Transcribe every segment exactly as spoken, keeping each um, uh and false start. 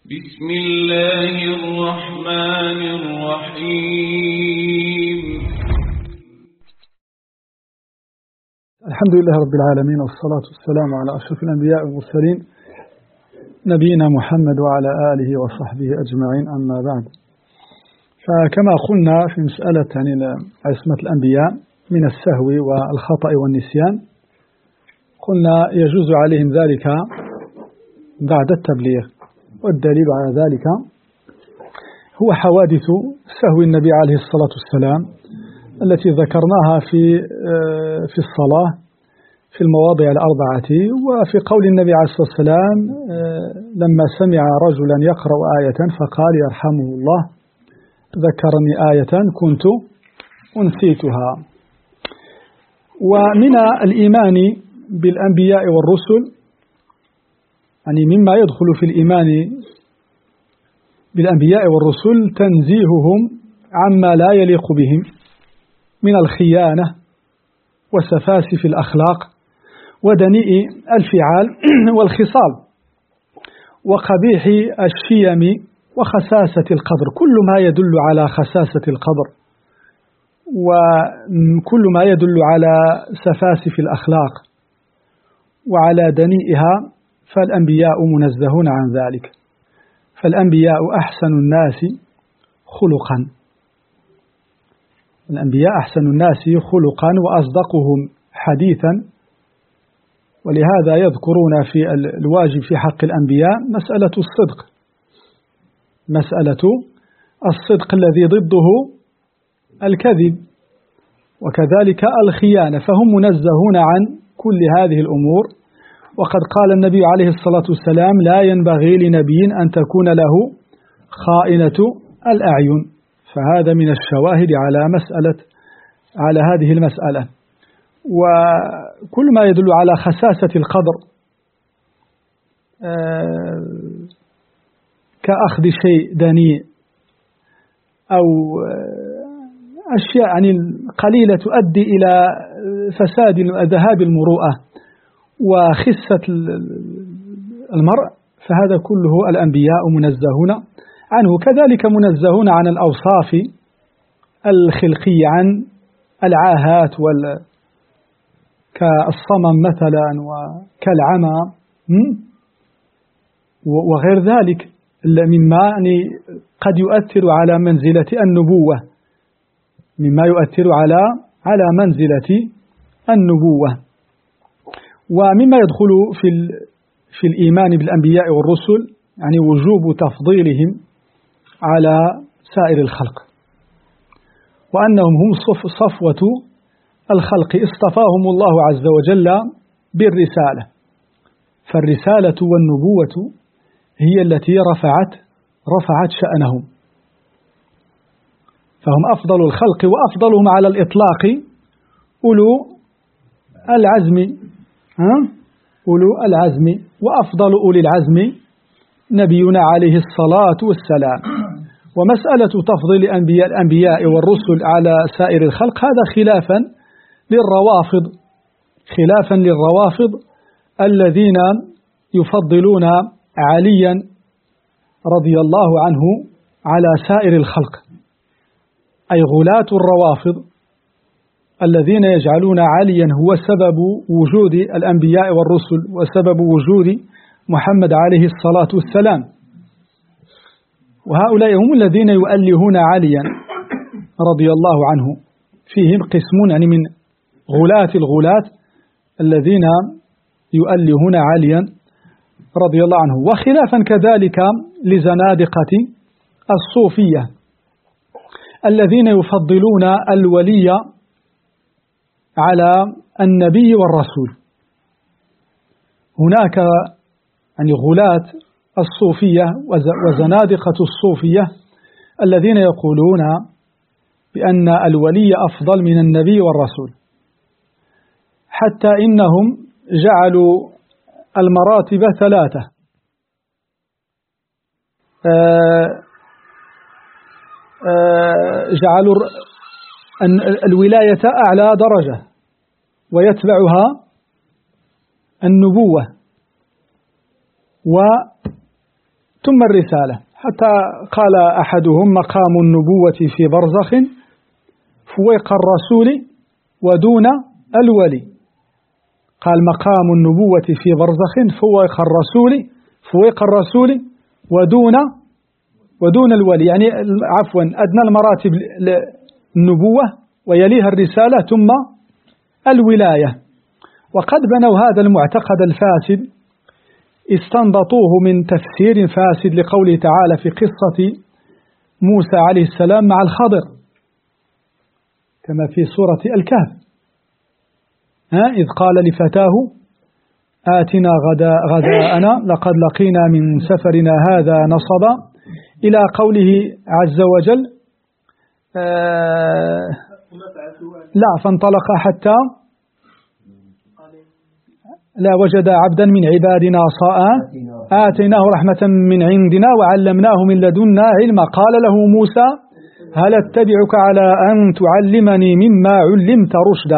بسم الله الرحمن الرحيم. الحمد لله رب العالمين، والصلاة والسلام على أشرف الأنبياء والمرسلين نبينا محمد وعلى آله وصحبه أجمعين، أما بعد. فكما قلنا في مسألة يعني عصمة الأنبياء من السهو والخطأ والنسيان، قلنا يجوز عليهم ذلك بعد التبليغ، والدليل على ذلك هو حوادث سهو النبي عليه الصلاة والسلام التي ذكرناها في في الصلاة في المواضع الأربعة، وفي قول النبي عليه الصلاة والسلام لما سمع رجلا يقرأ آية فقال يرحمه الله ذكرني آية كنت أنسيتها. ومن الإيمان بالأنبياء والرسل، يعني مما يدخل في الإيمان بالأنبياء والرسل تنزيههم عما لا يليق بهم من الخيانة وسفاسف الأخلاق ودنيء الفعال والخصال وقبيح الشيم وخساسة القدر، كل ما يدل على خساسة القدر وكل ما يدل على سفاسف الأخلاق وعلى دنيئها، فالأنبياء منزهون عن ذلك. فالأنبياء أحسن الناس خلقا، الأنبياء أحسن الناس خلقا وأصدقهم حديثا، ولهذا يذكرون في الواجب في حق الأنبياء مسألة الصدق، مسألة الصدق الذي ضده الكذب، وكذلك الخيانة، فهم منزهون عن كل هذه الأمور. وقد قال النبي عليه الصلاة والسلام لا ينبغي لنبي أن تكون له خائنة الأعين، فهذا من الشواهد على مسألة على هذه المسألة. وكل ما يدل على خساسة القدر كأخذ شيء دنيء أو أشياء يعني قليلة تؤدي إلى فساد ذهاب المروءة وخسة المرء، فهذا كله الأنبياء منزهون عنه. كذلك منزهون عن الأوصاف الخلقية، عن العاهات وال كالصمم مثلا وكالعمى وغير ذلك مما يعني قد يؤثر على منزلة النبوة، مما يؤثر على على منزلة النبوة. ومما يدخل في في الإيمان بالأنبياء والرسل يعني وجوب تفضيلهم على سائر الخلق، وأنهم هم صفوة الخلق اصطفاهم الله عز وجل بالرسالة، فالرسالة والنبوة هي التي رفعت رفعت شأنهم، فهم أفضل الخلق، وأفضلهم على الإطلاق أولو العزم ها؟ أولو العزم، وأفضل أولي العزم نبينا عليه الصلاة والسلام. ومسألة تفضيل الأنبياء, الأنبياء والرسل على سائر الخلق هذا خلافا للروافض، خلافا للروافض الذين يفضلون عليا رضي الله عنه على سائر الخلق، أي غلاة الروافض الذين يجعلون عليا هو سبب وجود الأنبياء والرسل وسبب وجود محمد عليه الصلاة والسلام. وهؤلاء هم الذين يؤلهون عليا رضي الله عنه، فيهم قسمون يعني من غلاة الغلاة الذين يؤلهون عليا رضي الله عنه. وخلافا كذلك لزنادقة الصوفية الذين يفضلون الولي على النبي والرسول. هناك يعني غلاة الصوفية وزنادقة الصوفية الذين يقولون بأن الولي أفضل من النبي والرسول، حتى إنهم جعلوا المراتب ثلاثة، جعلوا الولاية أعلى درجة ويتبعها النبوة، و ثم الرسالة، حتى قال أحدهم مقام النبوة في برزخ فوق الرسول ودون الولي. قال مقام النبوة في برزخ فوق الرسول فوق الرسول ودون ودون الولي، يعني عفوا أدنى المراتب النبوة ويليها الرسالة ثم الولاية. وقد بنوا هذا المعتقد الفاسد استنبطوه من تفسير فاسد لقوله تعالى في قصة موسى عليه السلام مع الخضر كما في سورة الكهف، ها إذ قال لفتاه آتنا غدا غداءنا لقد لقينا من سفرنا هذا نصبا، إلى قوله عز وجل آه لا فانطلق حتى لا وجد عبدا من عبادنا صاء آتيناه رحمة من عندنا وعلمناه من لدنا علما. قال له موسى هل اتبعك على أن تعلمني مما علمت رشدا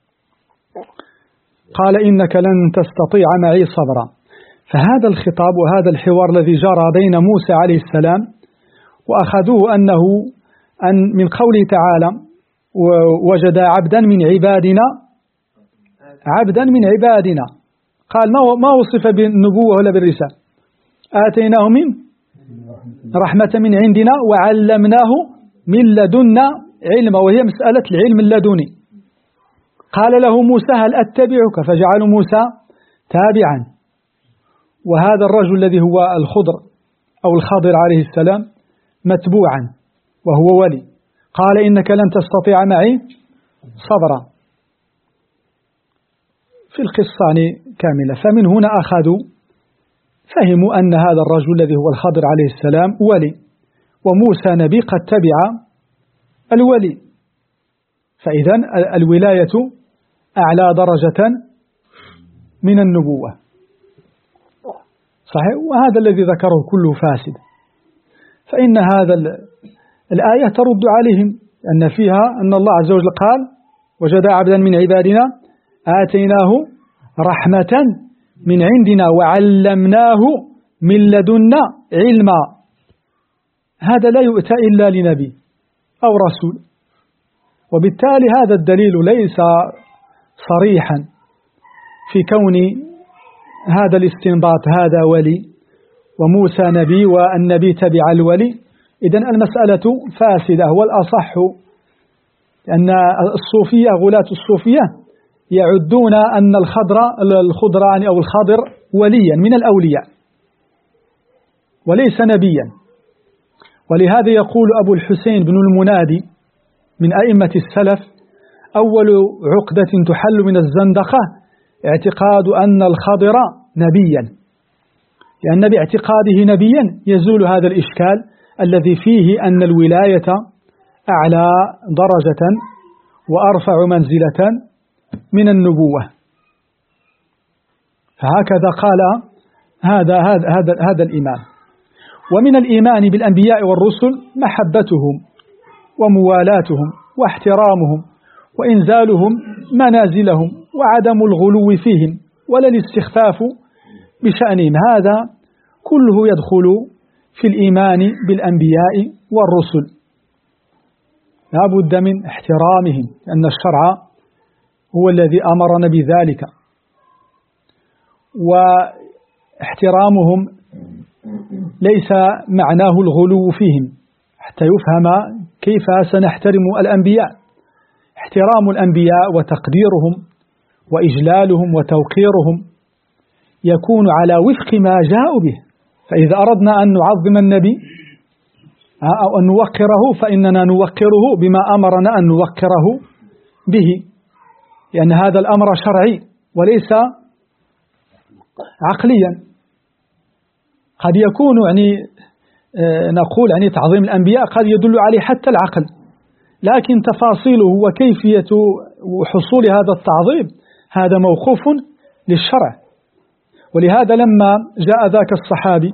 قال إنك لن تستطيع معي صبرا. فهذا الخطاب وهذا الحوار الذي جرى بين موسى عليه السلام وأخذوه أنه أن من قوله تعالى وجد عبدا من عبادنا عبدا من عبادنا، قال ما وصف بالنبوة ولا بالرسالة، آتيناه من رحمة من عندنا وعلمناه من لدنا علما، وهي مسألة العلم اللدني. قال له موسى هل أتبعك، فجعل موسى تابعا، وهذا الرجل الذي هو الخضر أو الخضر عليه السلام متبوعا وهو ولي. قال إنك لن تستطيع معي صبرا. في القصة كاملة. فمن هنا أخذوا فهموا أن هذا الرجل الذي هو الخضر عليه السلام ولي، وموسى نبي قد تبع الولي، فإذا الولاية أعلى درجة من النبوة. صحيح. وهذا الذي ذكره كله فاسد، فإن هذا الآية ترد عليهم أن فيها أن الله عز وجل قال وجد عبدا من عبادنا آتيناه رحمة من عندنا وعلمناه من لدنا علما. هذا لا يؤتى إلا لنبي أو رسول، وبالتالي هذا الدليل ليس صريحا في كون هذا الاستنباط هذا ولي وموسى نبي والنبي تبع الولي. إذن المسألة فاسدة. والأصح أن الصوفية غلاة الصوفية يعدون أن الخضر الخضران أو الخضر وليا من الأولياء وليس نبيا. ولهذا يقول أبو الحسين بن المنادي من أئمة السلف أول عقدة تحل من الزندقة اعتقاد أن الخضر نبيا، لأن باعتقاده نبيا يزول هذا الإشكال الذي فيه أن الولاية أعلى درجة وأرفع منزلة من النبوة. فهكذا قال هذا هذا هذا هذا الإمام. ومن الإيمان بالأنبياء والرسل محبتهم وموالاتهم واحترامهم وإنزالهم منازلهم وعدم الغلو فيهم ولا الاستخفاف بشأنهم. هذا كله يدخل في الإيمان بالأنبياء والرسل. لا بد من احترامهم لأن الشرع هو الذي أمرنا بذلك، واحترامهم ليس معناه الغلو فيهم حتى يفهم كيف سنحترم الأنبياء. احترام الأنبياء وتقديرهم وإجلالهم وتوقيرهم يكون على وفق ما جاءوا به. فإذا أردنا أن نعظم النبي أو أن نوقره فإننا نوقره بما أمرنا أن نوقره به، لأن هذا الأمر شرعي وليس عقليا. قد يكون يعني نقول يعني تعظيم الأنبياء قد يدل عليه حتى العقل، لكن تفاصيله وكيفية حصول هذا التعظيم هذا موقوف للشرع. ولهذا لما جاء ذاك الصحابي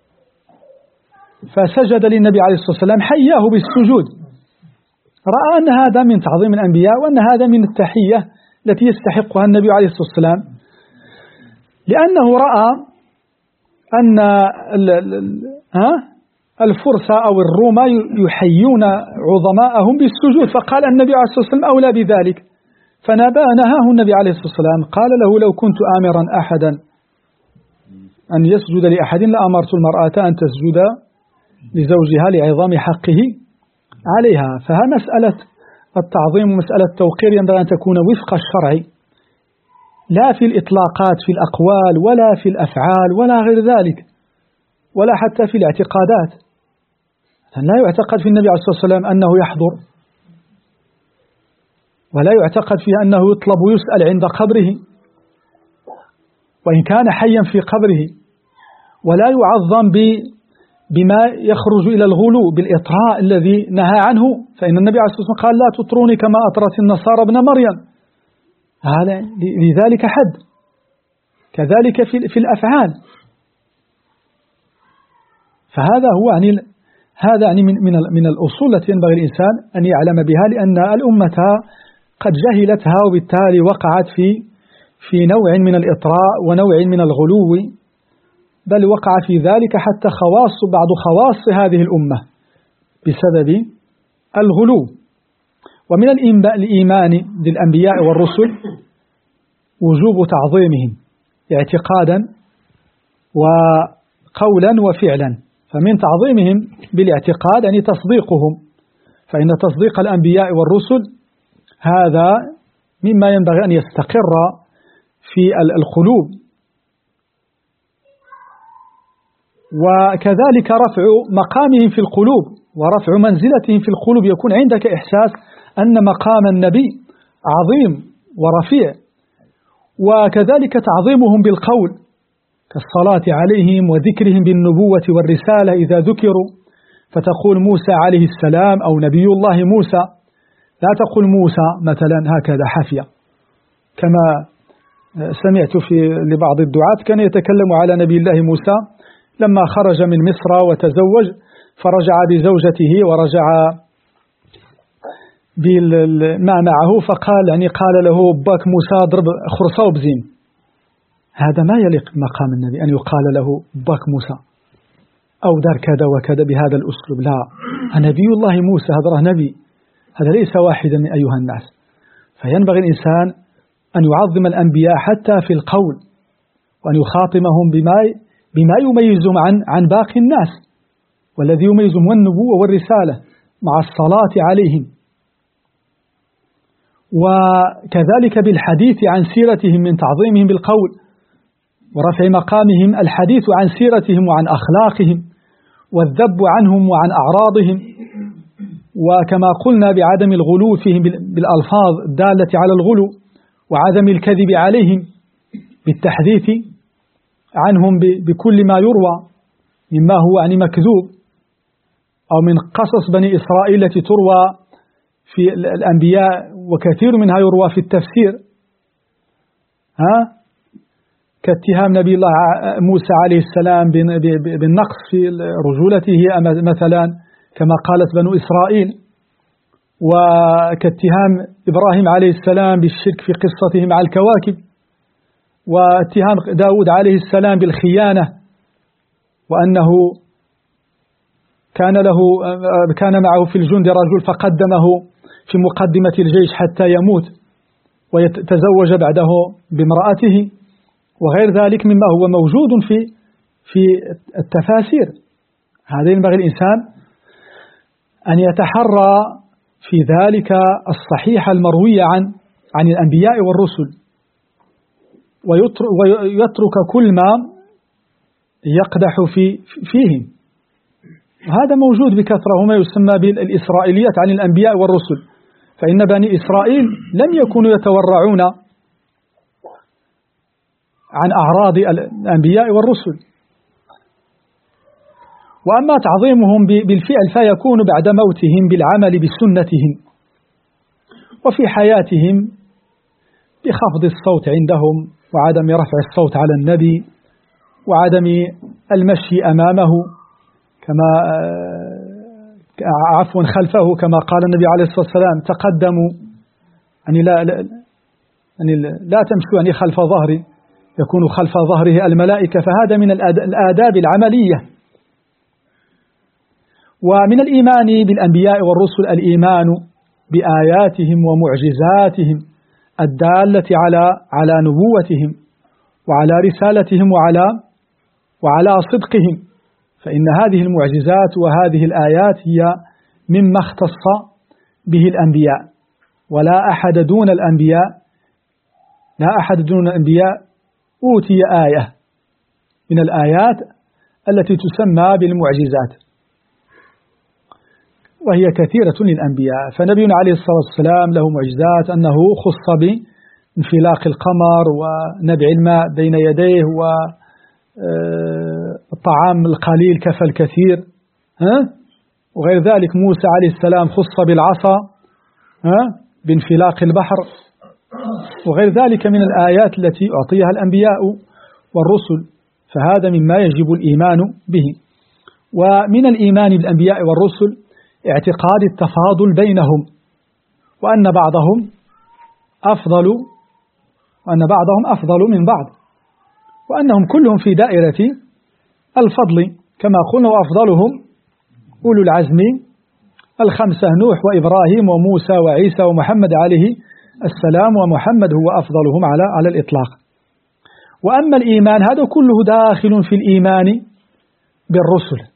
فسجد للنبي عليه الصلاة والسلام حياه بالسجود، رأى أن هذا من تعظيم الأنبياء وأن هذا من التحية التي يستحقها النبي عليه الصلاة والسلام، لأنه رأى أن الفرس أو الروم يحيون عظماءهم بالسجود، فقال النبي عليه الصلاة والسلام أولى بذلك، فنهاه النبي عليه الصلاة والسلام قال له لو كنت آمرا أحدا أن يسجد لأحد لأمرت المرأة أن تسجد لزوجها لعظام حقه عليها. فمسألة التعظيم ومسألة التوقير ينبغي أن تكون وفق الشرع، لا في الإطلاقات في الأقوال ولا في الأفعال ولا غير ذلك، ولا حتى في الاعتقادات. لا يعتقد في النبي عليه الصلاة والسلام أنه يحضر، ولا يعتقد فيه أنه يطلب ويسأل عند قبره وإن كان حيا في قبره، ولا يعظم بما يخرج إلى الغلو بالإطراء الذي نهى عنه، فإن النبي عليه الصلاة والسلام قال لا تطروني كما أطرت النصارى ابن مريم، هذا لذلك حد. كذلك في في الأفعال. فهذا هو يعني هذا يعني من من من الأصول التي ينبغي الإنسان أن يعلم بها، لأن الأمة قد جهلتها وبالتالي وقعت في في نوع من الإطراء ونوع من الغلو، بل وقع في ذلك حتى خواص بعض خواص هذه الأمة بسبب الغلو. ومن الإيمان بالأنبياء والرسل وجوب تعظيمهم اعتقادا وقولا وفعلا. فمن تعظيمهم بالاعتقاد يعني تصديقهم، فإن تصديق الأنبياء والرسل هذا مما ينبغي أن يستقر في القلوب. وكذلك رفع مقامهم في القلوب ورفع منزلتهم في القلوب، يكون عندك إحساس أن مقام النبي عظيم ورفيع. وكذلك تعظيمهم بالقول كالصلاة عليهم وذكرهم بالنبوة والرسالة إذا ذكروا، فتقول موسى عليه السلام أو نبي الله موسى، لا تقول موسى مثلا هكذا حافية. كما سمعت في لبعض الدعاة كان يتكلم على نبي الله موسى لما خرج من مصر وتزوج، فرجع بزوجته ورجع بما معه، فقال يعني قال له باك موسى ضرب خرصة وبزين. هذا ما يليق بمقام النبي أن يقال له باك موسى أو دار كذا وكذا بهذا الأسلوب. لا، نبي الله موسى هذا نبي، هذا ليس واحدا من أيها الناس. فينبغي الإنسان أن يعظم الأنبياء حتى في القول، وأن يخاطمهم بما بما يميزهم عن عن باقي الناس، والذي يميزهم هو النبوة والرسالة مع الصلاة عليهم. وكذلك بالحديث عن سيرتهم من تعظيمهم بالقول ورفع مقامهم الحديث عن سيرتهم وعن أخلاقهم والذب عنهم وعن أعراضهم، وكما قلنا بعدم الغلو فيهم بالألفاظ الدالة على الغلو، وعدم الكذب عليهم بالتحديث عنهم بكل ما يروى مما هو يعني مكذوب، أو من قصص بني إسرائيل التي تروى في الأنبياء وكثير منها يروى في التفسير، ها كاتهام نبي الله موسى عليه السلام بالنقص في رجولته مثلا كما قالت بنو إسرائيل، وكاتهام إبراهيم عليه السلام بالشرك في قصته مع الكواكب، واتهام داود عليه السلام بالخيانة وأنه كان له كان معه في الجند رجل فقدمه في مقدمة الجيش حتى يموت ويتزوج بعده بامرأته، وغير ذلك مما هو موجود في في التفاسير. هذا ينبغي الإنسان أن يتحرى في ذلك الصحيح المروي عن عن الأنبياء والرسل، ويترك كل ما يقدح في فيهم. هذا موجود بكثرة، وما يسمى بالإسرائيليات عن الأنبياء والرسل، فإن بني إسرائيل لم يكونوا يتورعون عن أعراض الأنبياء والرسل. وأما تعظيمهم بالفعل فيكون بعد موتهم بالعمل بسنتهم، وفي حياتهم بخفض الصوت عندهم وعدم رفع الصوت على النبي وعدم المشي أمامه كما عفوا خلفه، كما قال النبي عليه الصلاة والسلام تقدموا يعني لا لا, يعني لا تمشوا يعني خلف ظهري، يكون خلف ظهره الملائكة، فهذا من الآداب العملية. ومن الإيمان بالأنبياء والرسل الإيمان بآياتهم ومعجزاتهم الدالة على على نبوتهم وعلى رسالتهم وعلى وعلى صدقهم، فإن هذه المعجزات وهذه الآيات هي مما اختص به الأنبياء، ولا أحد دون الأنبياء لا أحد دون الأنبياء أوتي آية من الآيات التي تسمى بالمعجزات، وهي كثيرة للأنبياء. فنبينا عليه الصلاة والسلام له معجزات، أنه خص بانفلاق القمر ونبع الماء بين يديه والطعام القليل كفى الكثير، ها؟ وغير ذلك موسى عليه السلام خص بالعصا، ها؟ بانفلاق البحر، وغير ذلك من الآيات التي أعطيها الأنبياء والرسل، فهذا مما يجب الإيمان به. ومن الإيمان بالأنبياء والرسل اعتقاد التفاضل بينهم، وأن بعضهم أفضل وأن بعضهم أفضل من بعض، وأنهم كلهم في دائرة الفضل كما قلنا، وأفضلهم أولو العزم الخمسة: نوح وإبراهيم وموسى وعيسى ومحمد عليه السلام، ومحمد هو أفضلهم على على الإطلاق. وأما الإيمان هذا كله داخل في الإيمان بالرسل.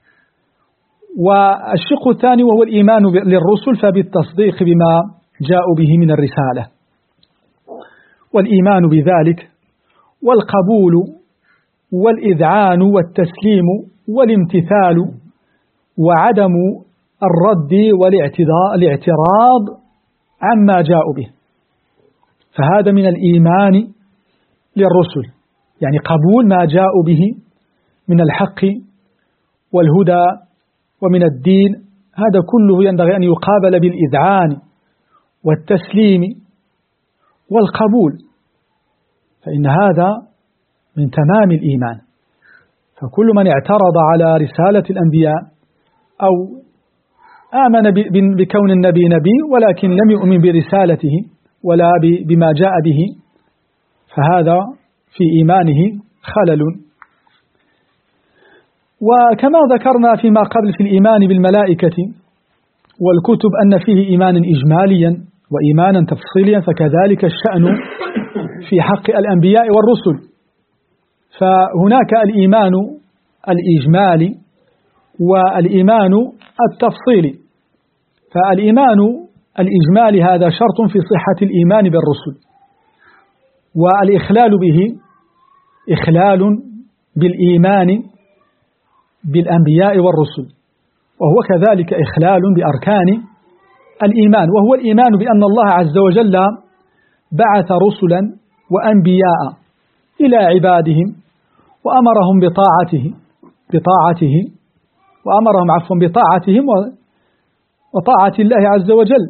والشق الثاني وهو الإيمان للرسل، فبالتصديق بما جاءوا به من الرسالة، والإيمان بذلك والقبول والإذعان والتسليم والامتثال وعدم الرد والاعتراض عما جاءوا به، فهذا من الإيمان للرسل، يعني قبول ما جاءوا به من الحق والهدى ومن الدين، هذا كله ينبغي أن يقابل بالإذعان والتسليم والقبول، فإن هذا من تمام الإيمان. فكل من اعترض على رسالة الأنبياء أو آمن بكون النبي نبي ولكن لم يؤمن برسالته ولا بما جاء به، فهذا في إيمانه خلل. وكما ذكرنا فيما قبل في الإيمان بالملائكة والكتب أن فيه إيمانا إجماليا وإيمانا تفصيليا، فكذلك الشأن في حق الأنبياء والرسل. فهناك الإيمان الإجمالي والإيمان التفصيلي. فالإيمان الإجمالي هذا شرط في صحة الإيمان بالرسل، والإخلال به إخلال بالإيمان بالأنبياء والرسل، وهو كذلك إخلال بأركان الإيمان، وهو الإيمان بأن الله عز وجل بعث رسلا وأنبياء إلى عبادهم وأمرهم بطاعته بطاعته وأمرهم عفوا بطاعتهم وطاعة الله عز وجل،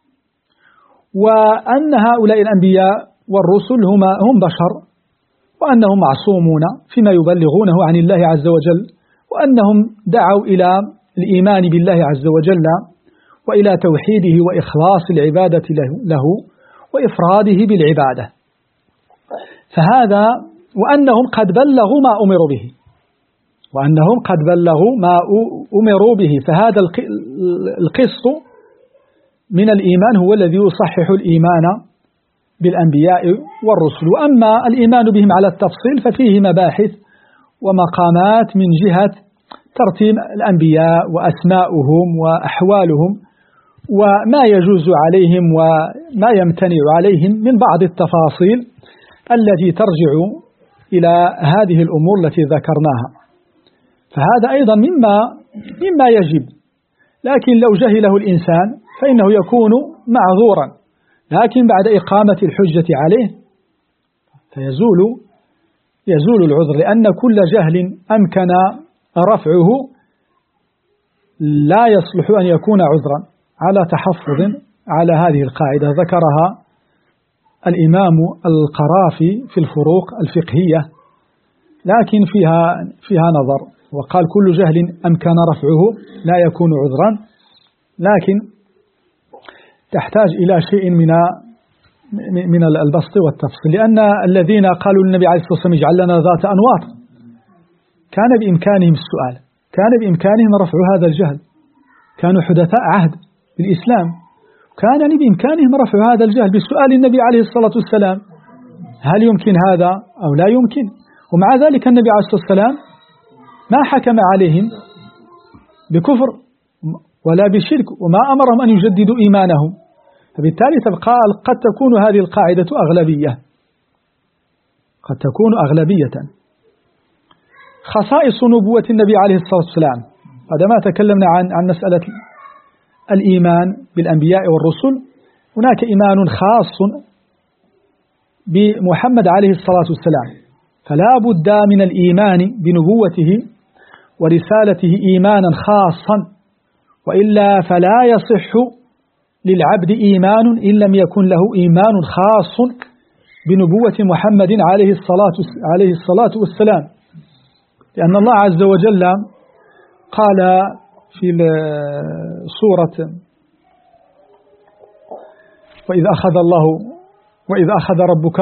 وأن هؤلاء الأنبياء والرسل هم هم بشر، وأنهم معصومون فيما يبلغونه عن الله عز وجل، وأنهم دعوا إلى الإيمان بالله عز وجل وإلى توحيده وإخلاص العبادة له وإفراده بالعبادة. فهذا وأنهم قد بلغوا ما أمروا به وأنهم قد بلغوا ما أمروا به فهذا القسط من الإيمان هو الذي يصحح الإيمان بالأنبياء والرسل. وأما الإيمان بهم على التفصيل ففيه مباحث ومقامات من جهة ترتيب الأنبياء وأسماؤهم وأحوالهم وما يجوز عليهم وما يمتنع عليهم من بعض التفاصيل التي ترجع إلى هذه الأمور التي ذكرناها، فهذا أيضا مما مما يجب، لكن لو جهله الإنسان فإنه يكون معذورا، لكن بعد إقامة الحجة عليه فيزول يزول العذر، لأن كل جهل أمكن رفعه لا يصلح أن يكون عذرا، على تحفظ على هذه القاعدة ذكرها الإمام القرافي في الفروق الفقهية، لكن فيها فيها نظر، وقال كل جهل أمكن رفعه لا يكون عذرا، لكن تحتاج إلى شيء من من البسط والتفصيل، لأن الذين قالوا للنبي عليه الصلاة والسلام اجعل لنا ذات أنواط كان بإمكانهم السؤال، كان بإمكانهم رفع هذا الجهل، كانوا حدثاء عهد بالإسلام، كان بإمكانهم رفع هذا الجهل بسؤال النبي عليه الصلاة والسلام هل يمكن هذا أو لا يمكن. ومع ذلك النبي عليه الصلاة والسلام ما حكم عليهم بكفر ولا بشرك، وما أمرهم أن يجددوا إيمانهم. فبالتالي تبقى قد تكون هذه القاعدة أغلبية، قد تكون أغلبية. خصائص نبوة النبي عليه الصلاة والسلام، هذا ما تكلمنا عن عن مسألة الإيمان بالأنبياء والرسل، هناك إيمان خاص بمحمد عليه الصلاة والسلام، فلا بد من الإيمان بنبوته ورسالته إيمانا خاصا، وإلا فلا يصح للعبد إيمان إن لم يكن له إيمان خاص بنبوة محمد عليه الصلاة عليه الصلاة والسلام. لأن الله عز وجل قال في سورة وإذ أخذ الله وإذ أخذ ربك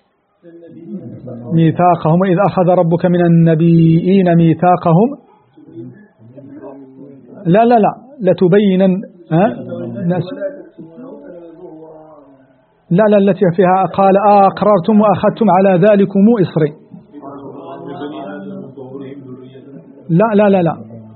ميثاقهم وإذ أخذ ربك من النبيين ميثاقهم لا لا لا لتبينن لا لا التي فيها قال أقررتم وأخذتم على ذلكم إصري لا لا لا لا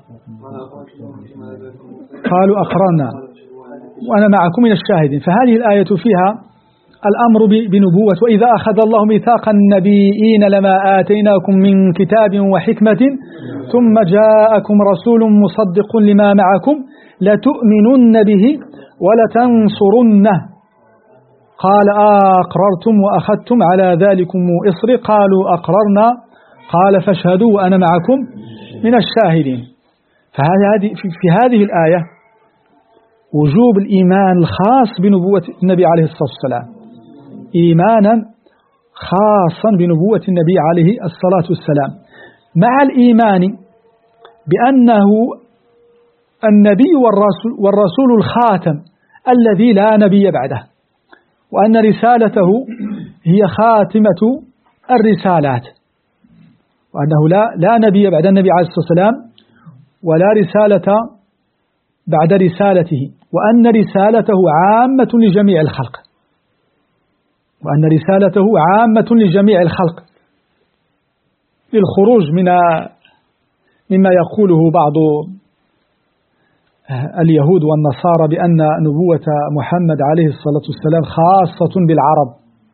قالوا أقررنا وأنا معكم من الشاهدين. فهذه الآية فيها الأمر بنبوة وإذا أخذ الله ميثاق النبيين لما آتيناكم من كتاب وحكمة ثم جاءكم رسول مصدق لما معكم لتؤمنن به ولتنصرنه قال أقررتم وأخذتم على ذلكم إصري قالوا أقررنا قال فاشهدوا وأنا معكم من الشاهدين. فهذه في هذه الآية وجوب الإيمان الخاص بنبوة النبي عليه الصلاة والسلام، إيمانا خاصا بنبوة النبي عليه الصلاة والسلام، مع الإيمان بأنه النبي والرسول, والرسول الخاتم الذي لا نبي بعده، وأن رسالته هي خاتمة الرسالات، وأنه لا, لا نبي بعد النبي عليه الصلاة والسلام ولا رسالة بعد رسالته، وأن رسالته عامة لجميع الخلق، وأن رسالته عامة لجميع الخلق، للخروج من مما يقوله بعض اليهود والنصارى بأن نبوة محمد عليه الصلاة والسلام خاصة بالعرب،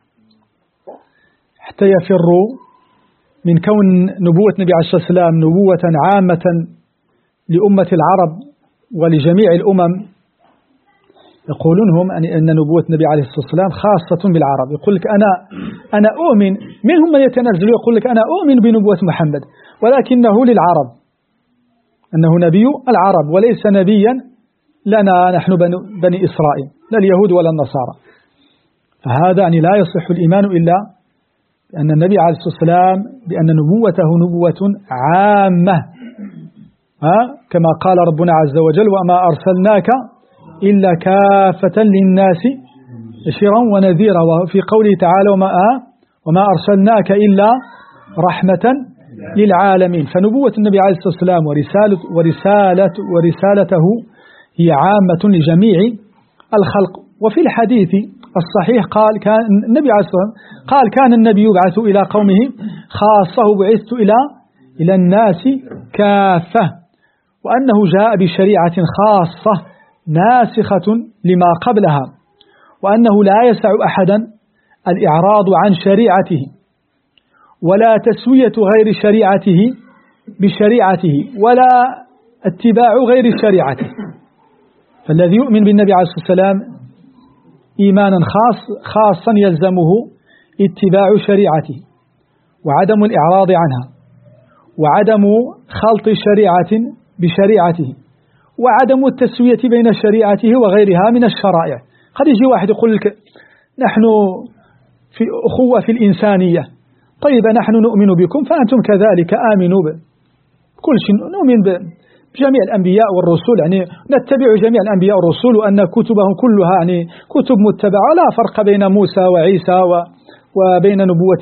حتى يفروا من كون نبوة النبي عليه الصلاة والسلام نبوة عامة لأمة العرب ولجميع الأمم. يقولون هم أن نبوة النبي عليه الصلاة والسلام خاصة بالعرب. يقول لك أنا أنا أؤمن، منهم من يتنزل يقول لك أنا أؤمن بنبوة محمد ولكنه للعرب، أنه نبي العرب وليس نبيا لنا نحن بني إسرائيل لا اليهود ولا النصارى. فهذا يعني لا يصح الإيمان إلا أن النبي عليه الصلاة والسلام بأن نبوته نبوة عامة، ها كما قال ربنا عز وجل وما أرسلناك إلا كافة للناس بشيرا ونذيرا، وفي قوله تعالى وما, وما أرسلناك إلا رحمة للعالمين. فنبوة النبي عليه الصلاة والسلام ورسالة ورسالة ورسالته هي عامة لجميع الخلق. وفي الحديث الصحيح قال كان النبي عليه الصلاة والسلام قال كان النبي يبعث إلى قومه خاصة بعثت إلى إلى الناس كافة، وأنه جاء بشريعة خاصة ناسخة لما قبلها، وأنه لا يسع أحدا الإعراض عن شريعته ولا تسوية غير شريعته بشريعته ولا اتباع غير شريعته. فالذي يؤمن بالنبي عليه الصلاة والسلام إيمانا خاص خاصا يلزمه اتباع شريعته وعدم الإعراض عنها وعدم خلط شريعة بشريعته وعدم التسوية بين شريعته وغيرها من الشرائع. قد يجي واحد يقول لك نحن في أخوة في الإنسانية، طيب نحن نؤمن بكم فأنتم كذلك آمنوا بكل شيء، نؤمن جميع الأنبياء والرسل، يعني نتبع جميع الأنبياء والرسل وأن كتبهم كلها يعني كتب متبعة، لا فرق بين موسى وعيسى وبين نبوة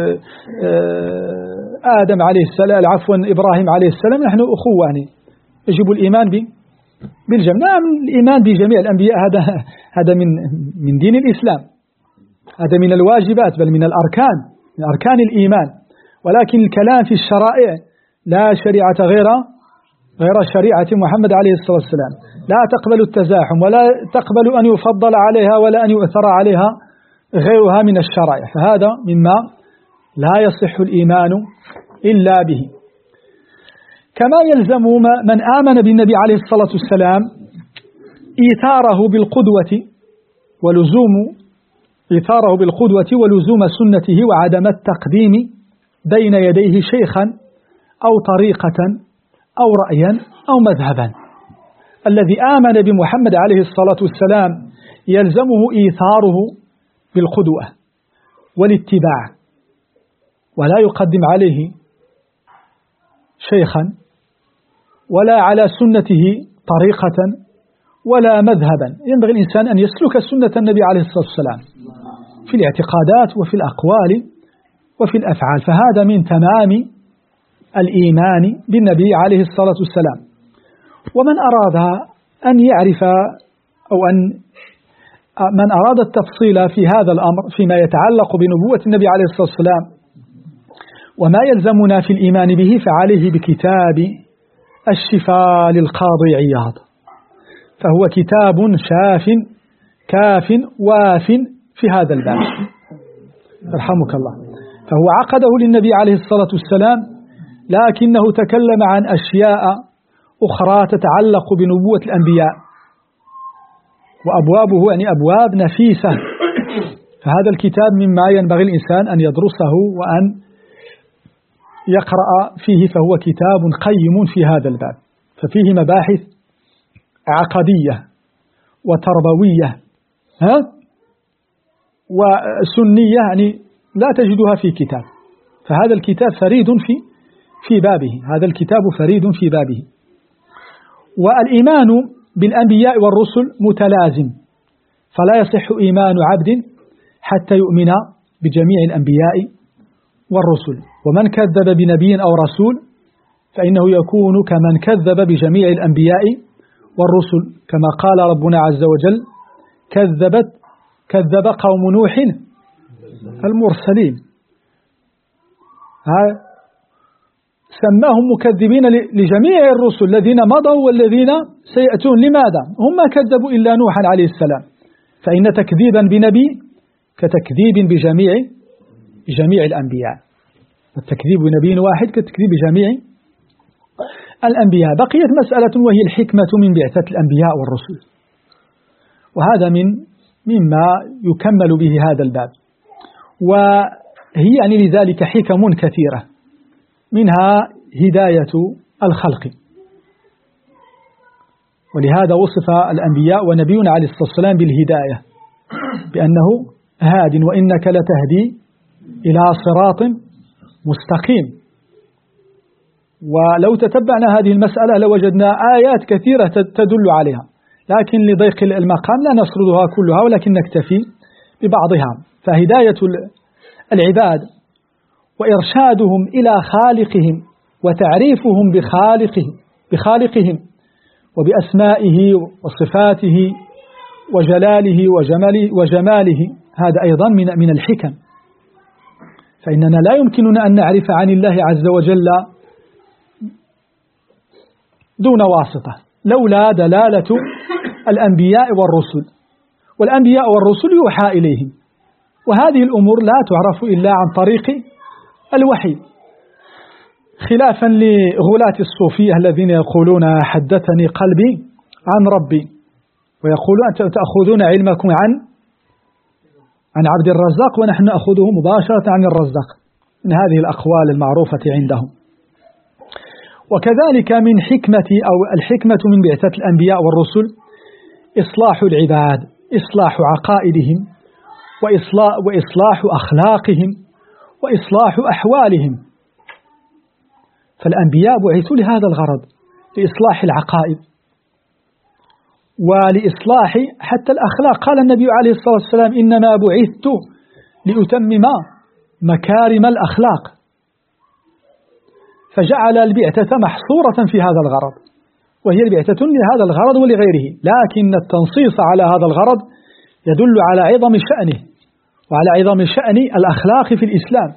آدم عليه السلام عفوا إبراهيم عليه السلام. نحن أخوة، يعني يجب الإيمان بالجميع. نعم، الإيمان بجميع الأنبياء هذا هذا من من دين الإسلام، هذا من الواجبات بل من الأركان، من أركان الإيمان. ولكن الكلام في الشرائع لا شريعة غير غير شريعة محمد عليه الصلاة والسلام، لا تقبل التزاحم ولا تقبل أن يفضل عليها ولا أن يؤثر عليها غيرها من الشرائع، فهذا مما لا يصح الإيمان إلا به. كما يلزم من آمن بالنبي عليه الصلاة والسلام إيثاره بالقدوة ولزوم إيثاره بالقدوة ولزوم سنته وعدم التقديم بين يديه شيخا أو طريقة أو رأيا أو مذهبا. الذي آمن بمحمد عليه الصلاة والسلام يلزمه إيثاره بالقدوة والاتباع، ولا يقدم عليه شيخا ولا على سنته طريقة ولا مذهبا. ينبغي الإنسان أن يسلك سنة النبي عليه الصلاة والسلام في الاعتقادات وفي الأقوال وفي الأفعال، فهذا من تمام الإيمان بالنبي عليه الصلاة والسلام. ومن أراد أن يعرف أو أن من أراد التفصيل في هذا الأمر فيما يتعلق بنبوة النبي عليه الصلاة والسلام وما يلزمنا في الإيمان به فعليه بكتاب الشفاء للقاضي عياض، فهو كتاب شاف كاف واف في هذا الباب رحمك الله. فهو عقده للنبي عليه الصلاة والسلام، لكنه تكلم عن أشياء أخرى تتعلق بنبوة الأنبياء، وأبوابه يعني أبواب نفيسة. فهذا الكتاب مما ينبغي الإنسان أن يدرسه وأن يقرأ فيه، فهو كتاب قيم في هذا الباب، ففيه مباحث عقدية وتربوية ها وسنية يعني لا تجدها في كتاب. فهذا الكتاب فريد في في بابه، هذا الكتاب فريد في بابه. والإيمان بالأنبياء والرسل متلازم، فلا يصح إيمان عبد حتى يؤمن بجميع الأنبياء والرسل. ومن كذب بنبي أو رسول فإنه يكون كمن كذب بجميع الأنبياء والرسل، كما قال ربنا عز وجل: كذبت كذب قوم نوح المرسلين. سماهم مكذبين لجميع الرسل الذين مضوا والذين سيأتون. لماذا؟ هم ما كذبوا إلا نوحا عليه السلام، فإن تكذيبا بنبي كتكذيب بجميع جميع الأنبياء، التكذيب بنبي واحد كتكذيب بجميع الأنبياء. بقيت مسألة وهي الحكمة من بعثة الأنبياء والرسل، وهذا من مما يكمل به هذا الباب، وهي يعني لذلك حكم كثيرة، منها هداية الخلق. ولهذا وصف الأنبياء ونبينا عليه الصلاة والسلام بالهداية بأنه هاد وإنك لتهدي إلى صراط مستقيم. ولو تتبعنا هذه المسألة لوجدنا آيات كثيرة تدل عليها، لكن لضيق المقام لا نسردها كلها ولكن نكتفي ببعضها. فهداية العباد وإرشادهم إلى خالقهم وتعريفهم بخالقهم بخالقهم وبأسمائه وصفاته وجلاله وجماله, وجماله هذا أيضا من من الحكم. فإننا لا يمكننا أن نعرف عن الله عز وجل دون واسطة، لولا دلالة الأنبياء والرسل. والأنبياء والرسل يوحى إليهم، وهذه الأمور لا تعرف إلا عن طريق الوحي، خلافا لغلاة الصوفية الذين يقولون حدثني قلبي عن ربي، ويقولون أنتم تأخذون علمكم عن عن عبد الرزاق ونحن نأخذه مباشرة عن الرزاق، من هذه الأقوال المعروفة عندهم. وكذلك من حكمة أو الحكمة من بعثة الأنبياء والرسل إصلاح العباد، إصلاح عقائدهم وإصلاح, وإصلاح أخلاقهم وإصلاح أحوالهم. فالأنبياء بعثوا لهذا الغرض، لإصلاح العقائد ولإصلاح حتى الأخلاق. قال النبي عليه الصلاة والسلام إنما بعثت لأتمم مكارم الأخلاق، فجعل البعثة محصورة في هذا الغرض، وهي البعثة لهذا الغرض ولغيره، لكن التنصيص على هذا الغرض يدل على عظم شأنه وعلى عظم شأن الأخلاق في الإسلام.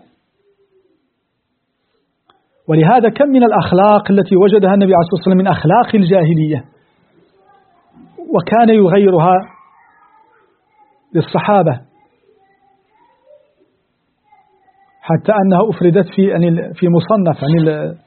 ولهذا كم من الأخلاق التي وجدها النبي عليه الصلاة والسلام من أخلاق الجاهلية وكان يغيرها للصحابة، حتى أنها أفردت في في مصنف عن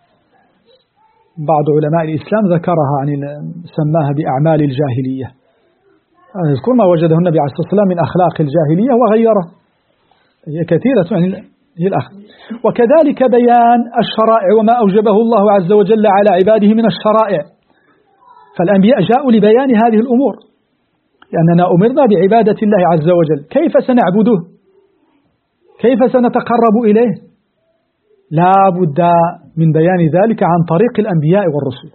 بعض علماء الإسلام ذكرها عن سماها بأعمال الجاهلية. يذكر ما وجده النبي عليه الصلاة والسلام من أخلاق الجاهلية وغيره، هي كثيرة عن هي الأخ. وكذلك بيان الشرائع وما أوجبه الله عز وجل على عباده من الشرائع، فالأنبياء جاءوا لبيان هذه الأمور، لأننا أمرنا بعبادة الله عز وجل. كيف سنعبده؟ كيف سنتقرب إليه؟ لا بد من بيان ذلك عن طريق الأنبياء والرسل،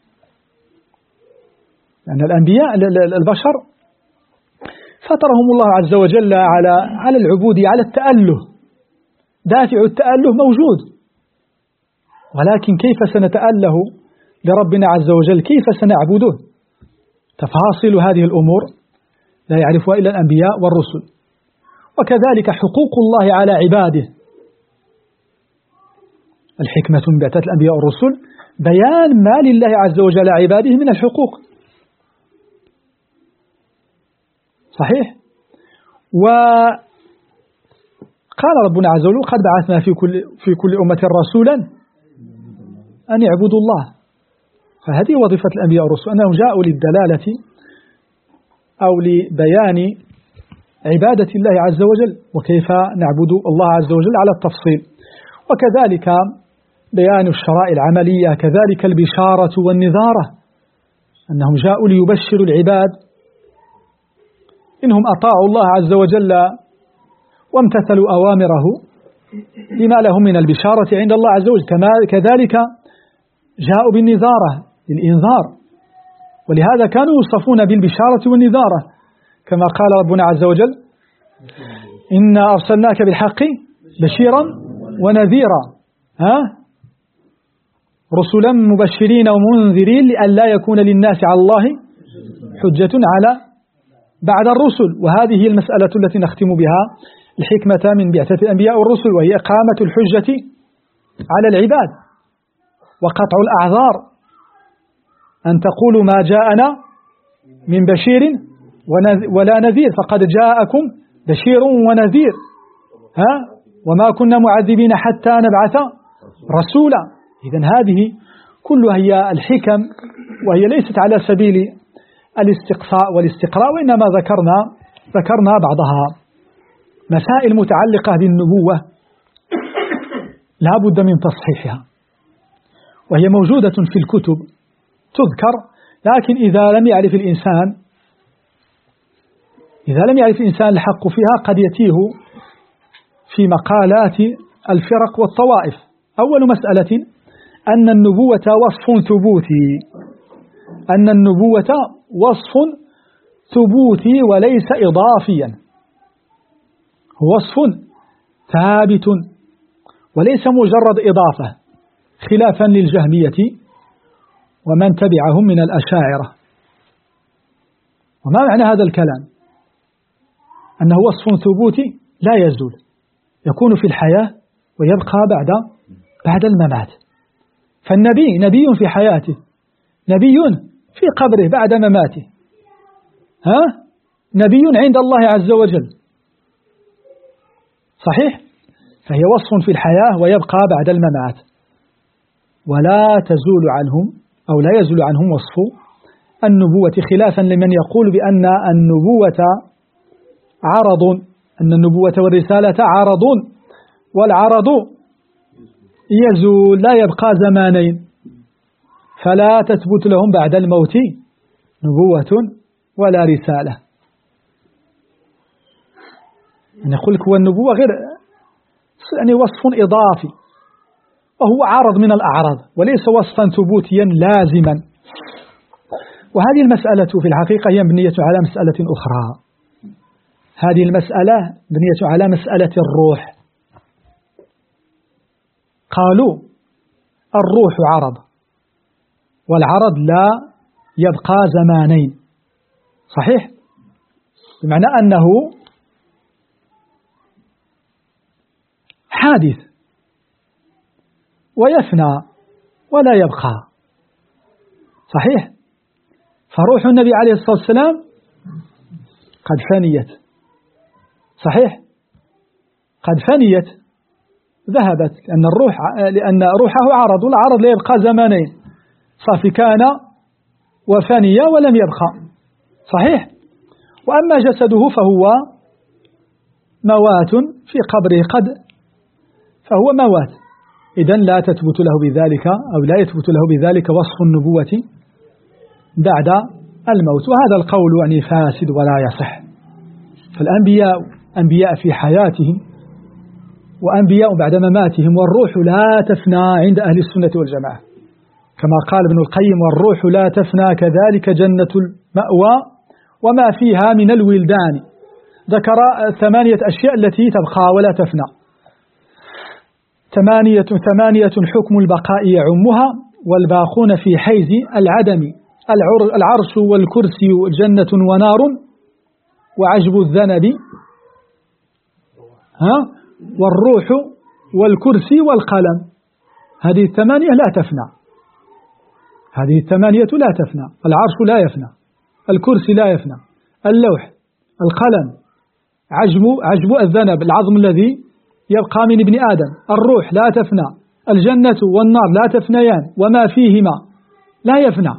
لأن الأنبياء البشر فطرهم الله عز وجل على على العبودية، على التأله، دافع التأله موجود، ولكن كيف سنتأله لربنا عز وجل؟ كيف سنعبده؟ تفاصيل هذه الأمور لا يعرفها إلا الأنبياء والرسل. وكذلك حقوق الله على عباده، الحكمة من بعثة الأنبياء والرسل بيان ما لله عز وجل على عباده من الحقوق، صحيح؟ وقال ربنا عز وجل قد بعثنا في كل في كل أمة رسولا أن يعبدوا الله، فهذه وظيفة الأنبياء والرسل، أنهم جاءوا للدلالة أو لبيان عبادة الله عز وجل وكيف نعبد الله عز وجل على التفصيل. وكذلك بيان الشرائع العملية، كذلك البشارة والنذارة، أنهم جاءوا ليبشروا العباد إنهم أطاعوا الله عز وجل وامتثلوا أوامره لما لهم من البشارة عند الله عز وجل. كذلك جاءوا بالنذارة للإنذار، ولهذا كانوا يوصفون بالبشارة والنذارة، كما قال ربنا عز وجل إنا أرسلناك بالحق بشيرا ونذيرا، ها رسلا مبشرين ومنذرين لئلا يكون للناس على الله حجة على بعد الرسل. وهذه هي المسألة التي نختم بها الحكمة من بعثة الأنبياء والرسل، وهي إقامة الحجة على العباد وقطع الأعذار، أن تقولوا ما جاءنا من بشير ولا نذير فقد جاءكم بشير ونذير، ها وما كنا معذبين حتى نبعث رسولا. إذن هذه كلها هي الحكم، وهي ليست على سبيل الاستقصاء والاستقراء، وإنما ذكرنا ذكرنا بعضها. مسائل متعلقة بالنبوة لا بد من تصحيحها، وهي موجودة في الكتب تذكر، لكن إذا لم يعرف الإنسان إذا لم يعرف الإنسان الحق فيها قد يتيه في مقالات الفرق والطوائف. أول مسألة أن النبوة وصف ثبوتي، أن النبوة وصف ثبوتي وليس إضافيا، وصف ثابت وليس مجرد إضافة، خلافا للجهمية ومن تبعهم من الأشاعرة. وما معنى هذا الكلام؟ أنه وصف ثبوتي لا يزول، يكون في الحياة ويبقى بعد بعد الممات. فالنبي نبي في حياته، نبي في قبره بعد مماته، ها نبي عند الله عز وجل، صحيح؟ فهي وصف في الحياة ويبقى بعد الممات، ولا تزول عنهم أو لا يزول عنهم وصف النبوة، خلافا لمن يقول بأن النبوة عرض، أن النبوة والرسالة عرض، والعرض يزول لا يبقى زمانين، فلا تثبت لهم بعد الموت نبوة ولا رسالة. أنا أقول لك هو النبوة غير يعني وصف إضافي، وهو عرض من الأعراض وليس وصفا ثبوتيا لازما. وهذه المسألة في الحقيقة هي مبنية على مسألة أخرى. هذه المسألة مبنية على مسألة الروح. قالوا الروح عرض، والعرض لا يبقى زمانين، صحيح؟ بمعنى أنه حادث ويفنى ولا يبقى، صحيح؟ فروح النبي عليه الصلاة والسلام قد فنيت، صحيح؟ قد فنيت ذهبت، لأن الروح لأن روحه عرض، والعرض لا يبقى زمانين، صافي كان وفني ولم يبقى، صحيح؟ وأما جسده فهو موات في قبره قد فهو موات، إذن لا تثبت له بذلك أو لا يثبت له بذلك وصف النبوة بعد الموت. وهذا القول يعني فاسد ولا يصح. فالأنبياء أنبياء في حياتهم وأنبياء بعد مماتهم، والروح لا تفنى عند أهل السنة والجماعة كما قال ابن القيم: والروح لا تفنى كذلك جنة المأوى وما فيها من الولدان. ذكر ثمانية أشياء التي تبقى ولا تفنى. ثمانية ثمانية حكم البقاء يعمها، والباقون في حيز العدم: العرش والكرسي جنة ونار وعجب الذنب، ها والروح والكرسي والقلم. هذه الثمانية لا تفنى، هذه الثمانية لا تفنى. العرش لا يفنى، الكرسي لا يفنى، اللوح، القلم، عجب عجب الذنب العظم الذي يبقى من ابن آدم، الروح لا تفنى، الجنة والنار لا تفنيان وما فيهما لا يفنى.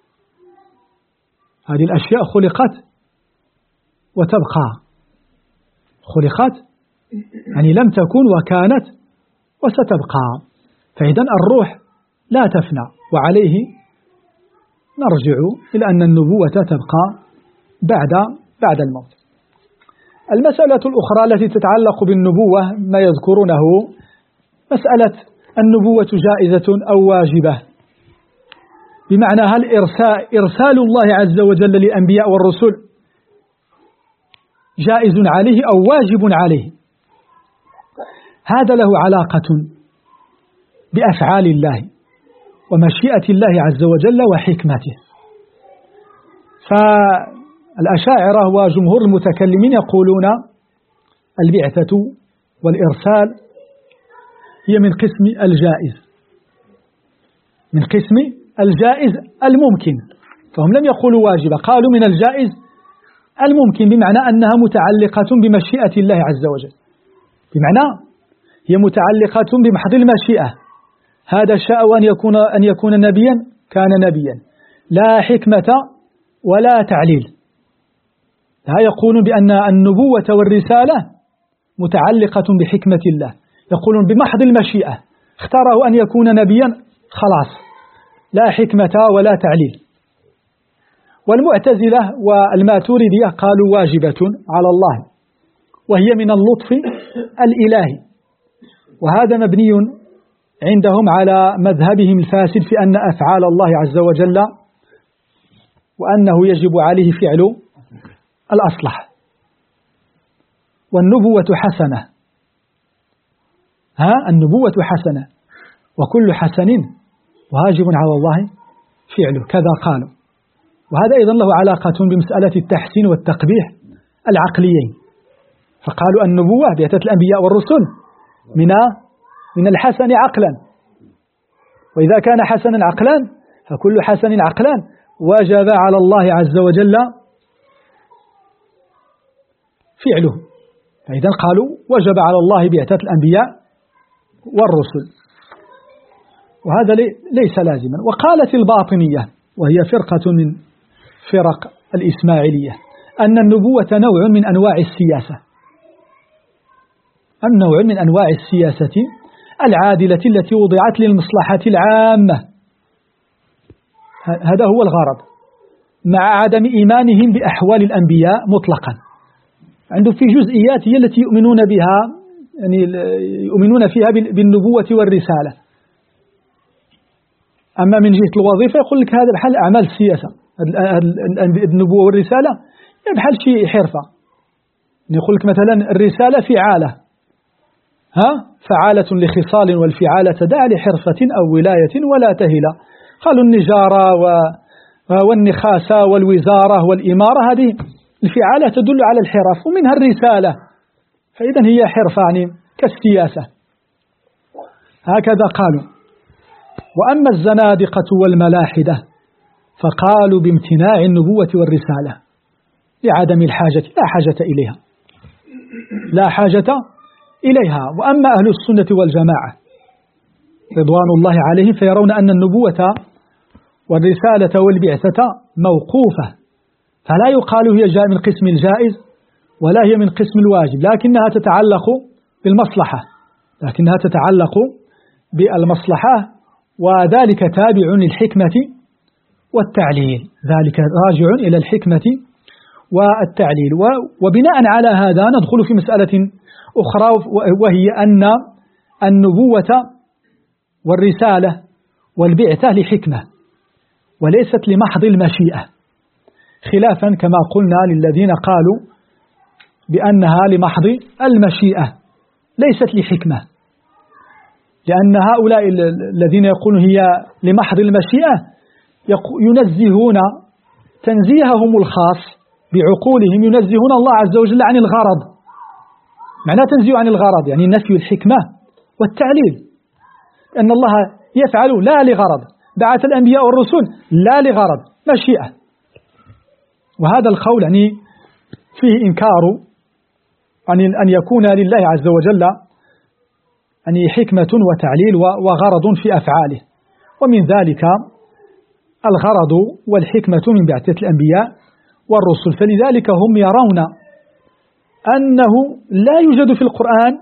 هذه الأشياء خلقت وتبقى، خلقت يعني لم تكن وكانت وستبقى. فإذن الروح لا تفنى، وعليه نرجع إلى أن النبوة تبقى بعد بعد الموت. المسألة الأخرى التي تتعلق بالنبوة ما يذكرونه مسألة النبوة جائزة أو واجبة، بمعنى هل إرسال, إرسال الله عز وجل للأنبياء والرسل جائز عليه أو واجب عليه. هذا له علاقة بأفعال الله ومشيئة الله عز وجل وحكمته. فالأشاعرة وجمهور المتكلمين يقولون البعثة والإرسال هي من قسم الجائز، من قسم الجائز الممكن. فهم لم يقولوا واجبة، قالوا من الجائز الممكن، بمعنى أنها متعلقة بمشيئة الله عز وجل، بمعنى هي متعلقة بمحض المشيئة. هذا شاء أن يكون أن يكون نبيا كان نبيا، لا حكمة ولا تعليل. لا يقولون بأن النبوة والرسالة متعلقة بحكمة الله، يقولون بمحض المشيئة، اختاره أن يكون نبيا خلاص، لا حكمة ولا تعليل. والمعتزلة والماتريدية قالوا واجبة على الله، وهي من اللطف الإلهي، وهذا مبني عندهم على مذهبهم الفاسد في أن أفعال الله عز وجل وأنه يجب عليه فعل الأصلح. والنبوة حسنة، ها النبوة حسنة، وكل حسن واجب على الله فعله، كذا قالوا. وهذا أيضا له علاقة بمسألة التحسين والتقبيح العقليين. فقالوا النبوة بعثة الأنبياء والرسل من من الحسن عقلا، وإذا كان حسنا عقلا فكل حسن عقلا وجب على الله عز وجل فعله. فإذا قالوا وجب على الله بعثة الأنبياء والرسل، وهذا ليس لازما. وقالت الباطنية، وهي فرقة من فرق الإسماعيلية، أن النبوة نوع من أنواع السياسة، النوع من أنواع السياسة العادلة التي وضعت للمصلحة العامة. هذا هو الغرض، مع عدم إيمانهم بأحوال الأنبياء مطلقا. عنده في جزئيات هي التي يؤمنون بها، يعني يؤمنون فيها بالنبوة والرسالة، أما من جهة الوظيفة يقول لك هذا بحال أعمال السياسة، النبوة والرسالة بحال شيء حرفة. يقول لك مثلا الرسالة فعالة، ها فعالة لخصال والفعالة تدعى لحرفة أو ولاية ولا تهلة. قالوا النجارة والنخاسة والوزارة والإمارة هذه الفعالة تدل على الحرف، ومنها الرسالة، فإذا هي حرفة يعني كالسياسة. هكذا قالوا. وأما الزنادقة والملاحدة فقالوا بامتناع النبوة والرسالة لعدم الحاجة، لا حاجة إليها، لا حاجة إليها. وأما أهل السنة والجماعة رضوان الله عليهم فيرون أن النبوة والرسالة والبعثة موقوفة، فلا يقال هي جاء من قسم الجائز ولا هي من قسم الواجب، لكنها تتعلق بالمصلحة، لكنها تتعلق بالمصلحة، وذلك تابع للحكمة والتعليل، ذلك راجع إلى الحكمة والتعليل. وبناء على هذا ندخل في مسألة أخرى، وهي أن النبوة والرسالة والبعثة لحكمة وليست لمحض المشيئة، خلافا كما قلنا للذين قالوا بأنها لمحض المشيئة ليست لحكمة، لأن هؤلاء الذين يقولون هي لمحض المشيئة ينزهون تنزيههم الخاص بعقولهم، ينزهون الله عز وجل عن الغرض. معنى تنزيه عن الغرض يعني نفي الحكمة والتعليل، أن الله يفعل لا لغرض، بعث الأنبياء والرسل لا لغرض، مشيئة. وهذا القول يعني فيه إنكار أن يكون لله عز وجل يعني حكمة وتعليل وغرض في أفعاله، ومن ذلك الغرض والحكمة من بعثة الأنبياء والرسل. فلذلك هم يرون أنه لا يوجد في القرآن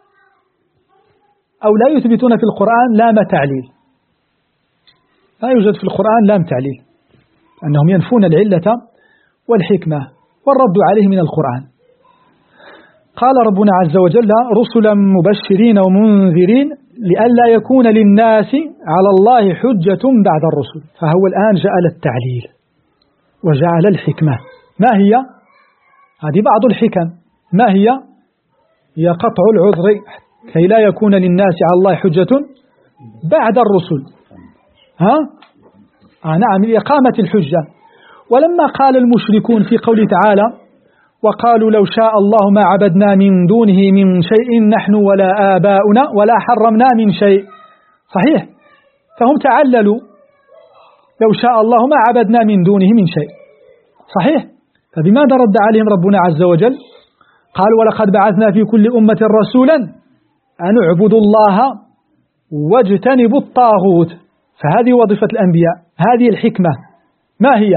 أو لا يثبتون في القرآن لام تعليل، لا يوجد في القرآن لام تعليل، أنهم ينفون العلة والحكمة، والرد عليه من القرآن. قال ربنا عز وجل رسلا مبشرين ومنذرين لئلا يكون للناس على الله حجة بعد الرسل. فهو الآن جعل التعليل وجعل الحكمة. ما هي؟ هذه بعض الحكم. ما هي؟ هي قطع العذر كي لا يكون للناس على الله حجة بعد الرسل. ها؟ آه نعم، إقامة الحجة. ولما قال المشركون في قوله تعالى وقالوا لو شاء الله ما عبدنا من دونه من شيء نحن ولا آباؤنا ولا حرمنا من شيء، صحيح، فهم تعللوا لو شاء الله ما عبدنا من دونه من شيء، صحيح. فبماذا رد عليهم ربنا عز وجل؟ قال ولقد بعثنا في كل أمة رسولا أن اعبدوا الله واجتنبوا الطاغوت. فهذه وظيفة الأنبياء، هذه الحكمة. ما هي؟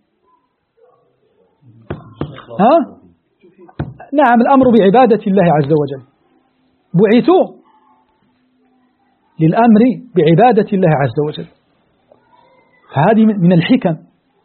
ها؟ نعم، الأمر بعبادة الله عز وجل، بعثوا للأمر بعبادة الله عز وجل، فهذه من الحكم.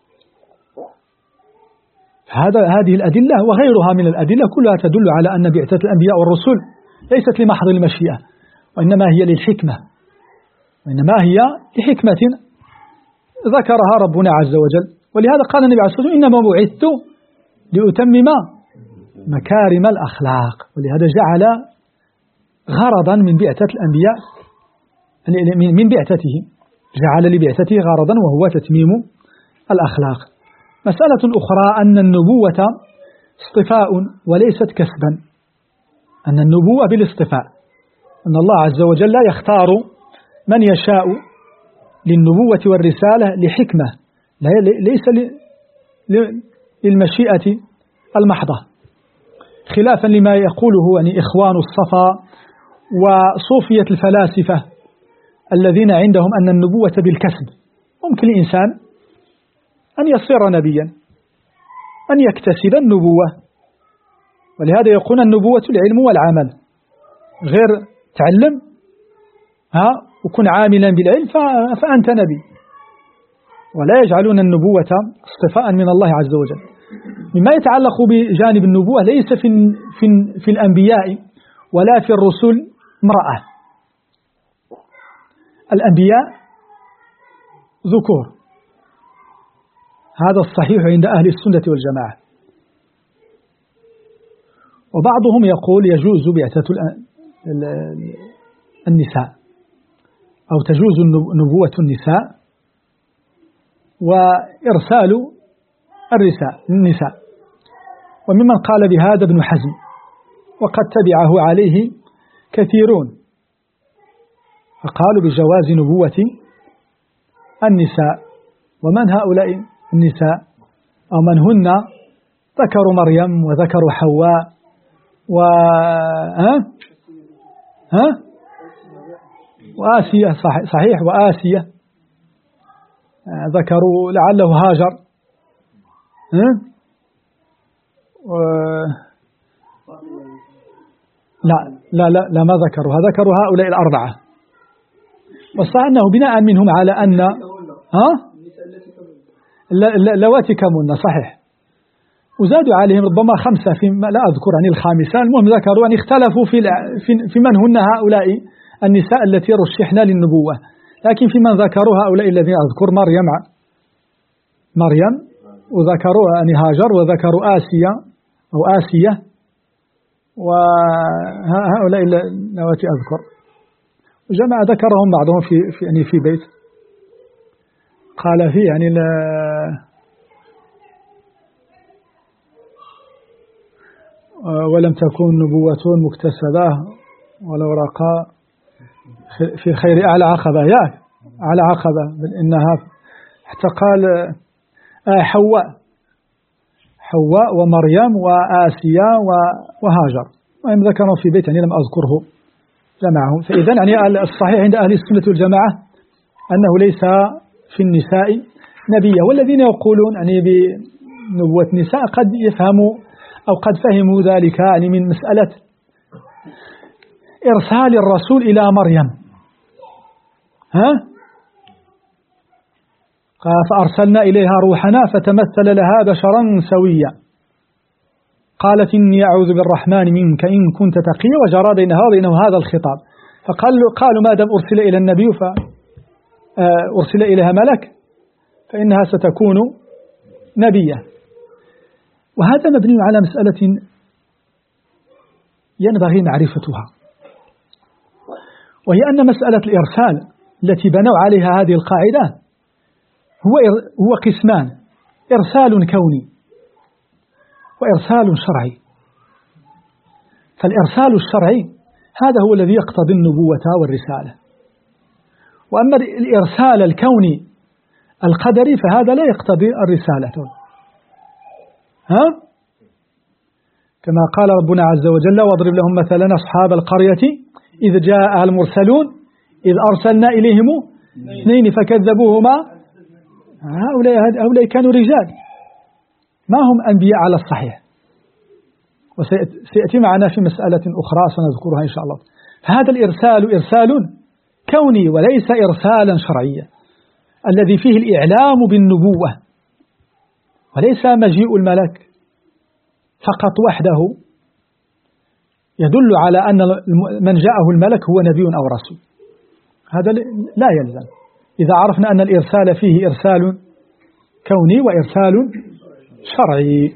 هذا هذه الأدلة وغيرها من الأدلة كلها تدل على أن بعثة الأنبياء والرسل ليست لمحض المشيئة، وإنما هي للحكمة، وإنما هي لحكمة ذكرها ربنا عز وجل. ولهذا قال النبي عليه الصلاة والسلام إنما بعثت لأتمم مكارم الأخلاق. ولهذا جعل غرضا من بعثة الأنبياء من بعثته، جعل لبعثته غرضا وهو تتميم الأخلاق. مسألة أخرى أن النبوة اصطفاء وليست كسبا، أن النبوة بالاصطفاء، أن الله عز وجل يختار من يشاء للنبوة والرسالة لحكمة، ليس للمشيئة المحضة، خلافا لما يقوله يعني إخوان الصفا وصوفية الفلاسفة الذين عندهم أن النبوة بالكسب. ممكن الإنسان أن يصير نبيا، أن يكتسب النبوة، ولهذا يقول النبوة العلم والعمل، غير تعلم ها وكن عاملا بالعلم فأنت نبي. ولا يجعلون النبوة اصطفاء من الله عز وجل. مما يتعلق بجانب النبوة ليس في في في الأنبياء ولا في الرسل امرأة. الأنبياء ذكور، هذا الصحيح عند أهل السنة والجماعة. وبعضهم يقول يجوز بعثة النساء أو تجوز نبوة النساء وإرسال النساء. وممن قال بهذا ابن حزم، وقد تبعه عليه كثيرون، فقالوا بجواز نبوة النساء. ومن هؤلاء النساء أو من هن؟ ذكر مريم وذكر حواء و ها ها وآسية، صحيح، وآسية ذكروا لعله هاجر، ها و... لا لا لا لا ما ذكروا، ذكروا هؤلاء الأربعة. والصحيح أنه بناء منهم على أن ها لواتي كمنا، صحيح، وزادوا عليهم ربما خمسة في لا أذكر عن الخامسة. المهم ذكروا أن اختلفوا في في من هن هؤلاء النساء التي رشحنا للنبوة، لكن في من ذكروا هؤلاء الذين أذكر مريم مريم وذكروا أن هاجر وذكروا آسيا أو آسية، وهؤلاء اللواتي أذكر، وجماعة ذكرهم بعضهم في في يعني في بيت قال فيه يعني لا ولم تكن نبوة مكتسبة ولو رقى في خير أعلى عقبة، يا على عقبة، بل إنها حتى قال حواء حواء ومريم وآسيا وهاجر، وهم ذكروا في بيت يعني لم أذكره جمعهم. فإذا يعني الصحيح عند أهل السنة والجماعة أنه ليس في النساء نبيا. والذين يقولون يعني بنبوة النساء قد يفهموا أو قد فهموا ذلك يعني من مسألة إرسال الرسول إلى مريم، ها فأرسلنا إليها روحنا فتمثل لها بشرا سويا، قالت إني أعوذ بالرحمن منك إن كنت تقيا، وجرى بينها وبينه هذا الخطاب. فقالوا قالوا ما دام أرسل إلى النبي فأرسل إليها ملك فإنها ستكون نبيا. وهذا مبني على مسألة ينبغي معرفتها، وهي أن مسألة الإرسال التي بنوا عليها هذه القاعدة هو هو قسمان: إرسال كوني وإرسال شرعي. فالإرسال الشرعي هذا هو الذي يقتضي النبوة والرسالة، وأما الإرسال الكوني القدري فهذا لا يقتضي الرسالة. ها؟ كما قال ربنا عز وجل: واضرب لهم مثلا أصحاب القرية إذ جاءها المرسلون إذ أرسلنا إليهم اثنين فكذبوهما. هؤلاء هؤلاء كانوا رجال ما هم أنبياء على الصحيح، وسيأتي معنا في مسألة أخرى سنذكرها إن شاء الله. فهذا الإرسال إرسال كوني وليس إرسالا شرعيا الذي فيه الإعلام بالنبوة، وليس مجيء الملك فقط وحده يدل على أن من جاءه الملك هو نبي أو رسول. هذا لا يلزم إذا عرفنا أن الإرسال فيه إرسال كوني وإرسال شرعي.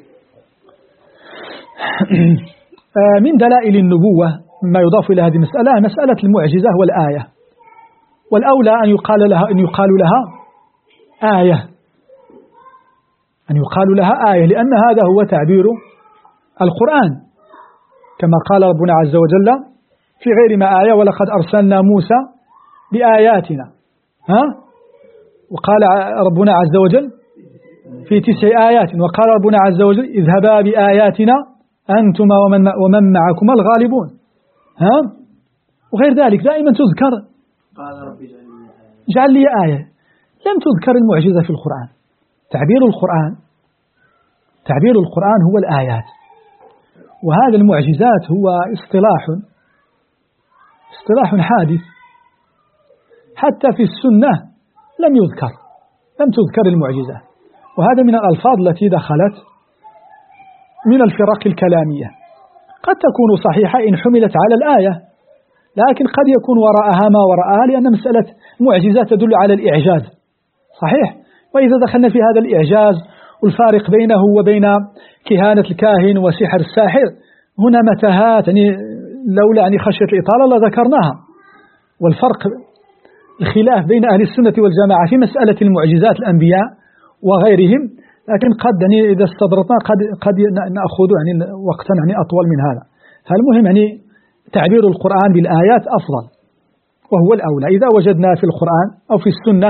من دلائل النبوة مما يضاف إلى هذه المسألة مسألة المعجزة والآية، والأولى أن يقال لها أن يقال لها آية أن يقال لها آية لأن هذا هو تعبير القرآن، كما قال ربنا عز وجل في غير ما آية: ولقد أرسلنا موسى بآياتنا. ها؟ وقال ربنا عز وجل في تسع آيات، وقال ربنا عز وجل: اذهبا بآياتنا أنتما ومن, ومن معكما الغالبون. ها؟ وغير ذلك دائما تذكر قال ربي اجعل لي آية. لم تذكر المعجزة في القرآن. تعبير القرآن تعبير القرآن هو الآيات، وهذا المعجزات هو اصطلاح اصطلاح حادث، حتى في السنة لم يذكر لم تذكر المعجزة، وهذا من الألفاظ التي دخلت من الفرق الكلامية. قد تكون صحيحة إن حملت على الآية، لكن قد يكون وراءها ما وراءها، لأن مسألة معجزة تدل على الإعجاز صحيح. وإذا دخلنا في هذا الإعجاز والفارق بينه وبين كهانة الكاهن وسحر الساحر هنا متاهات، يعني لولا يعني خشية الإطالة لذكرناها. والفرق الخلاف بين أهل السنة والجماعة في مسألة المعجزات الأنبياء وغيرهم، لكن قد يعني إذا استدرتنا قد قد نأخذ يعني وقتا يعني أطول من هذا. فالمهم يعني تعبير القرآن بالآيات أفضل وهو الأولى. إذا وجدنا في القرآن أو في السنة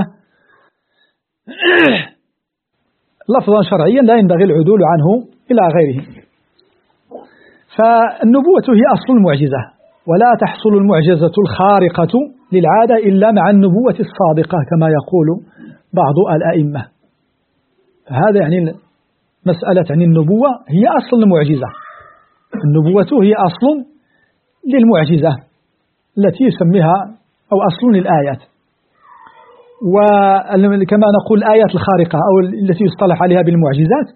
لفظا شرعيا لا ينبغي العدول عنه إلى غيره. فالنبوة هي أصل المعجزة، ولا تحصل المعجزة الخارقة للعادة إلا مع النبوة الصادقة كما يقول بعض الأئمة. هذا يعني مسألة يعني النبوة هي أصل المعجزة. النبوة هي أصل للمعجزة التي يسميها أو أصل للآيات. وكما نقول الآيات الخارقة أو التي يصطلح عليها بالمعجزات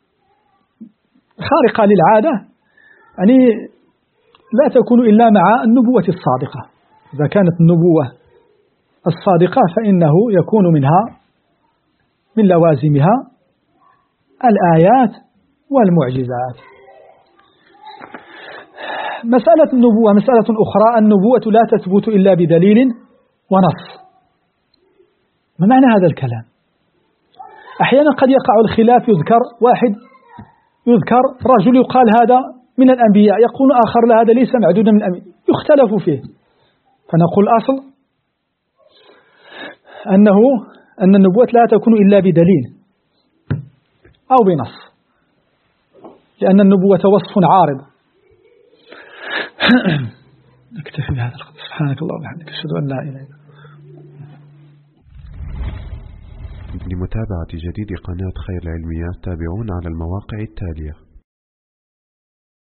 خارقة للعادة يعني لا تكون إلا مع النبوة الصادقة. إذا كانت النبوة الصادقة فإنه يكون منها من لوازمها الآيات والمعجزات. مسألة النبوة مسألة أخرى. النبوة لا تثبت إلا بدليل ونص. ما معنى هذا الكلام؟ أحيانا قد يقع الخلاف، يذكر واحد يذكر رجل يقال هذا من الأنبياء، يقول آخر لا هذا ليس معدودا من الأنبياء، يختلف فيه. فنقول الأصل أنه أن النبوة لا تكون إلا بدليل أو بنص، لأن النبوة وصف عارض. نكتفي بهذا القدر. سبحانك اللهم وبحمدك أشهد أن لا إله إلا أنت. لمتابعة جديد قناة خير العلميات تابعونا على المواقع التالية.